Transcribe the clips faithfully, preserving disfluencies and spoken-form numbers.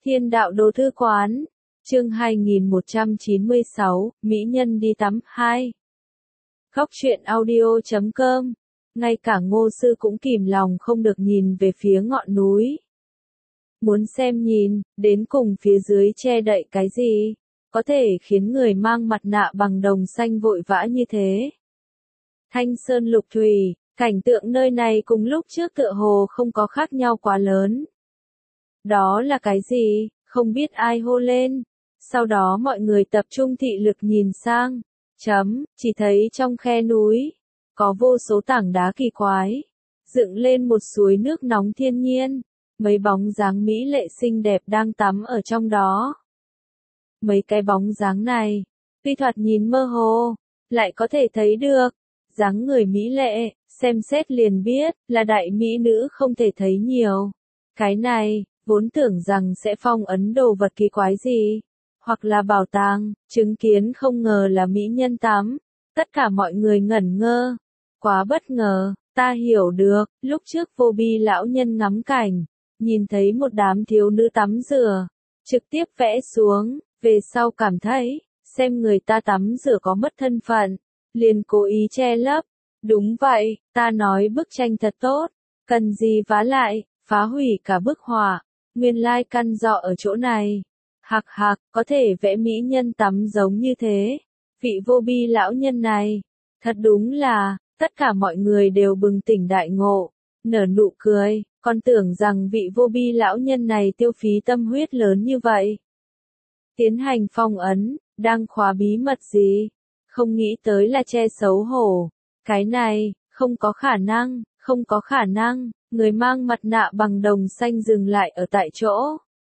Thiên đạo đồ thư quán, chương hai nghìn một trăm chín mươi sáu, Mỹ nhân đi tắm hai. Góc truyện audio chấm com, ngay cả Ngô Sư cũng kìm lòng không được nhìn về phía ngọn núi. Muốn xem nhìn, đến cùng phía dưới che đậy cái gì, có thể khiến người mang mặt nạ bằng đồng xanh vội vã như thế. Thanh sơn lục thủy, cảnh tượng nơi này cùng lúc trước tựa hồ không có khác nhau quá lớn. Đó là cái gì, không biết ai hô lên. Sau đó mọi người tập trung thị lực nhìn sang. Chấm, chỉ thấy trong khe núi, có vô số tảng đá kỳ quái. Dựng lên một suối nước nóng thiên nhiên. Mấy bóng dáng mỹ lệ xinh đẹp đang tắm ở trong đó. Mấy cái bóng dáng này, tuy thoạt nhìn mơ hồ, lại có thể thấy được. Dáng người mỹ lệ, xem xét liền biết, là đại mỹ nữ không thể thấy nhiều. Cái này, vốn tưởng rằng sẽ phong ấn đồ vật kỳ quái gì, hoặc là bảo tàng, chứng kiến không ngờ là mỹ nhân tắm. Tất cả mọi người ngẩn ngơ. Quá bất ngờ, ta hiểu được, lúc trước vô bi lão nhân ngắm cảnh, nhìn thấy một đám thiếu nữ tắm rửa, trực tiếp vẽ xuống, về sau cảm thấy, xem người ta tắm rửa có mất thân phận, liền cố ý che lấp. Đúng vậy, ta nói bức tranh thật tốt, cần gì vá lại, phá hủy cả bức họa, nguyên lai căn dọ ở chỗ này. Hạc hạc, có thể vẽ mỹ nhân tắm giống như thế. Vị vô bi lão nhân này, thật đúng là, tất cả mọi người đều bừng tỉnh đại ngộ, nở nụ cười, còn tưởng rằng vị vô bi lão nhân này tiêu phí tâm huyết lớn như vậy. Tiến hành phong ấn, đang khóa bí mật gì? Không nghĩ tới là che xấu hổ. Cái này, không có khả năng, không có khả năng, người mang mặt nạ bằng đồng xanh dừng lại ở tại chỗ.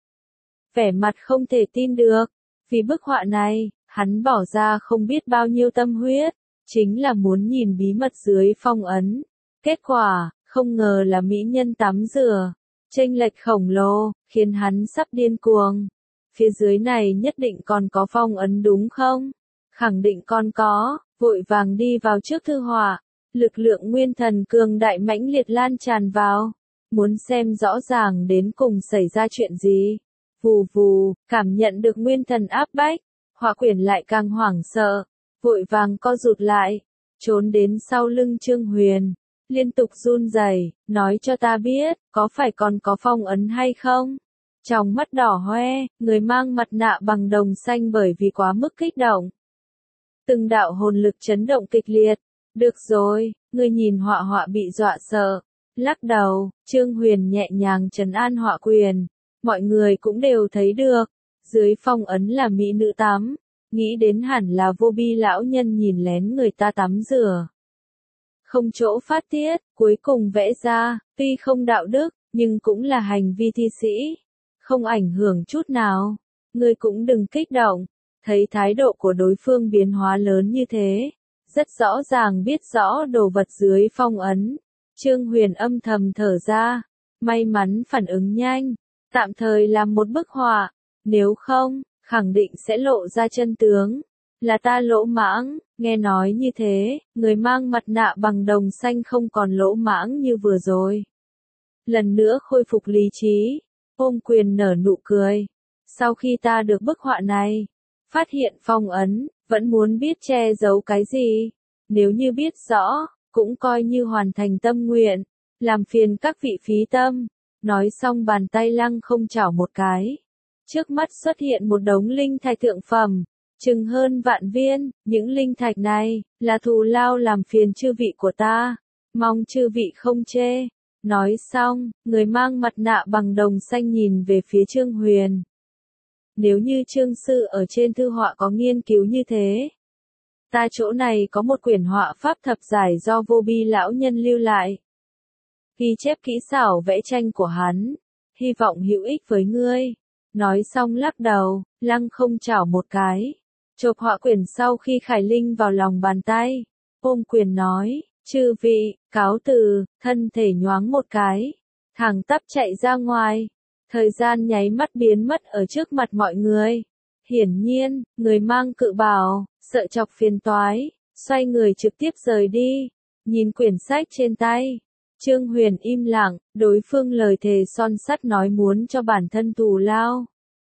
Vẻ mặt không thể tin được, vì bức họa này, hắn bỏ ra không biết bao nhiêu tâm huyết, chính là muốn nhìn bí mật dưới phong ấn. Kết quả, không ngờ là mỹ nhân tắm rửa, chênh lệch khổng lồ, khiến hắn sắp điên cuồng. Phía dưới này nhất định còn có phong ấn đúng không? Khẳng định còn có, vội vàng đi vào trước thư họa, lực lượng nguyên thần cường đại mãnh liệt lan tràn vào, muốn xem rõ ràng đến cùng xảy ra chuyện gì. Vù vù, cảm nhận được nguyên thần áp bách, họa quyển lại càng hoảng sợ, vội vàng co rụt lại, trốn đến sau lưng Trương Huyền, liên tục run rẩy, nói cho ta biết, có phải còn có phong ấn hay không? Trong mắt đỏ hoe, người mang mặt nạ bằng đồng xanh bởi vì quá mức kích động. Từng đạo hồn lực chấn động kịch liệt. Được rồi, người nhìn họa họa bị dọa sợ. Lắc đầu, Trương Huyền nhẹ nhàng trấn an họa quyền. Mọi người cũng đều thấy được. Dưới phong ấn là mỹ nữ tắm. Nghĩ đến hẳn là vô bi lão nhân nhìn lén người ta tắm rửa. Không chỗ phát tiết, cuối cùng vẽ ra, tuy không đạo đức, nhưng cũng là hành vi thi sĩ. Không ảnh hưởng chút nào. Người cũng đừng kích động. Thấy thái độ của đối phương biến hóa lớn như thế, rất rõ ràng biết rõ đồ vật dưới phong ấn. Trương Huyền âm thầm thở ra, may mắn phản ứng nhanh, tạm thời làm một bức họa, nếu không, khẳng định sẽ lộ ra chân tướng. Là ta lỗ mãng, nghe nói như thế, người mang mặt nạ bằng đồng xanh không còn lỗ mãng như vừa rồi. Lần nữa khôi phục lý trí, ôm quyền nở nụ cười. Sau khi ta được bức họa này, phát hiện phong ấn, vẫn muốn biết che giấu cái gì. Nếu như biết rõ, cũng coi như hoàn thành tâm nguyện, làm phiền các vị phí tâm. Nói xong bàn tay lăng không chảo một cái. Trước mắt xuất hiện một đống linh thạch thượng phẩm, chừng hơn vạn viên, những linh thạch này, là thù lao làm phiền chư vị của ta. Mong chư vị không chê. Nói xong, người mang mặt nạ bằng đồng xanh nhìn về phía Trương Huyền. Nếu như Trương Sư ở trên thư họa có nghiên cứu như thế. Ta chỗ này có một quyển họa pháp thập giải do vô bi lão nhân lưu lại. Ghi chép kỹ xảo vẽ tranh của hắn. Hy vọng hữu ích với ngươi. Nói xong lắc đầu, lăng không chảo một cái. Chộp họa quyển sau khi Khải Linh vào lòng bàn tay. Ôm quyền nói, chư vị, cáo từ, thân thể nhoáng một cái. Thẳng tắp chạy ra ngoài. Thời gian nháy mắt biến mất ở trước mặt mọi người. Hiển nhiên, người mang cự bào, sợ chọc phiền toái, xoay người trực tiếp rời đi. Nhìn quyển sách trên tay, Trương Huyền im lặng, đối phương lời thề son sắt nói muốn cho bản thân tù lao.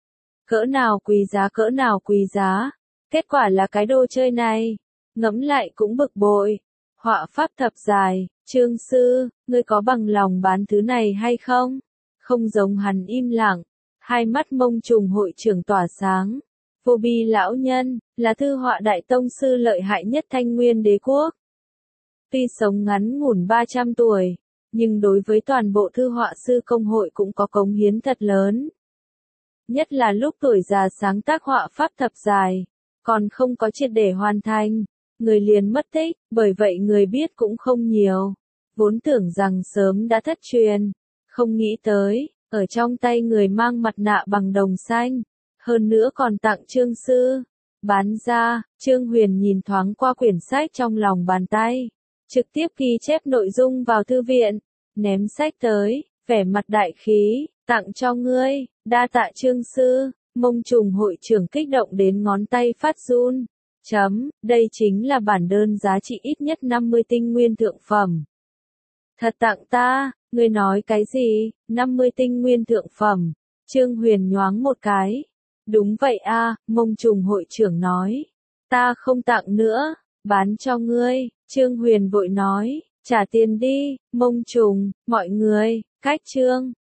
Cỡ nào quý giá cỡ nào quý giá. Kết quả là cái đồ chơi này. Ngẫm lại cũng bực bội. Họa pháp thập dài, Trương sư, ngươi có bằng lòng bán thứ này hay không? Không giống hắn im lặng. Hai mắt Mông Trùng hội trưởng tỏa sáng. Vô Bi lão nhân, là thư họa đại tông sư lợi hại nhất Thanh Nguyên đế quốc. Tuy sống ngắn ngủn ba trăm tuổi, nhưng đối với toàn bộ thư họa sư công hội cũng có cống hiến thật lớn. Nhất là lúc tuổi già sáng tác họa pháp thập dài, còn không có triệt để hoàn thành, người liền mất tích, bởi vậy người biết cũng không nhiều. Vốn tưởng rằng sớm đã thất truyền, không nghĩ tới, ở trong tay người mang mặt nạ bằng đồng xanh, hơn nữa còn tặng Trương sư. Bán ra, Trương Huyền nhìn thoáng qua quyển sách trong lòng bàn tay, trực tiếp ghi chép nội dung vào thư viện, ném sách tới, vẻ mặt đại khí, tặng cho ngươi, đa tạ Trương sư. Mông Trùng hội trưởng kích động đến ngón tay phát run. Chấm, đây chính là bản đơn giá trị ít nhất năm mươi tinh nguyên thượng phẩm. Thật tặng ta, ngươi nói cái gì, năm mươi tinh nguyên thượng phẩm. Trương Huyền nhoáng một cái. Đúng vậy a, Mông Trùng hội trưởng nói. Ta không tặng nữa, bán cho ngươi. Trương Huyền vội nói, trả tiền đi, Mông Trùng, mọi người, cách chương.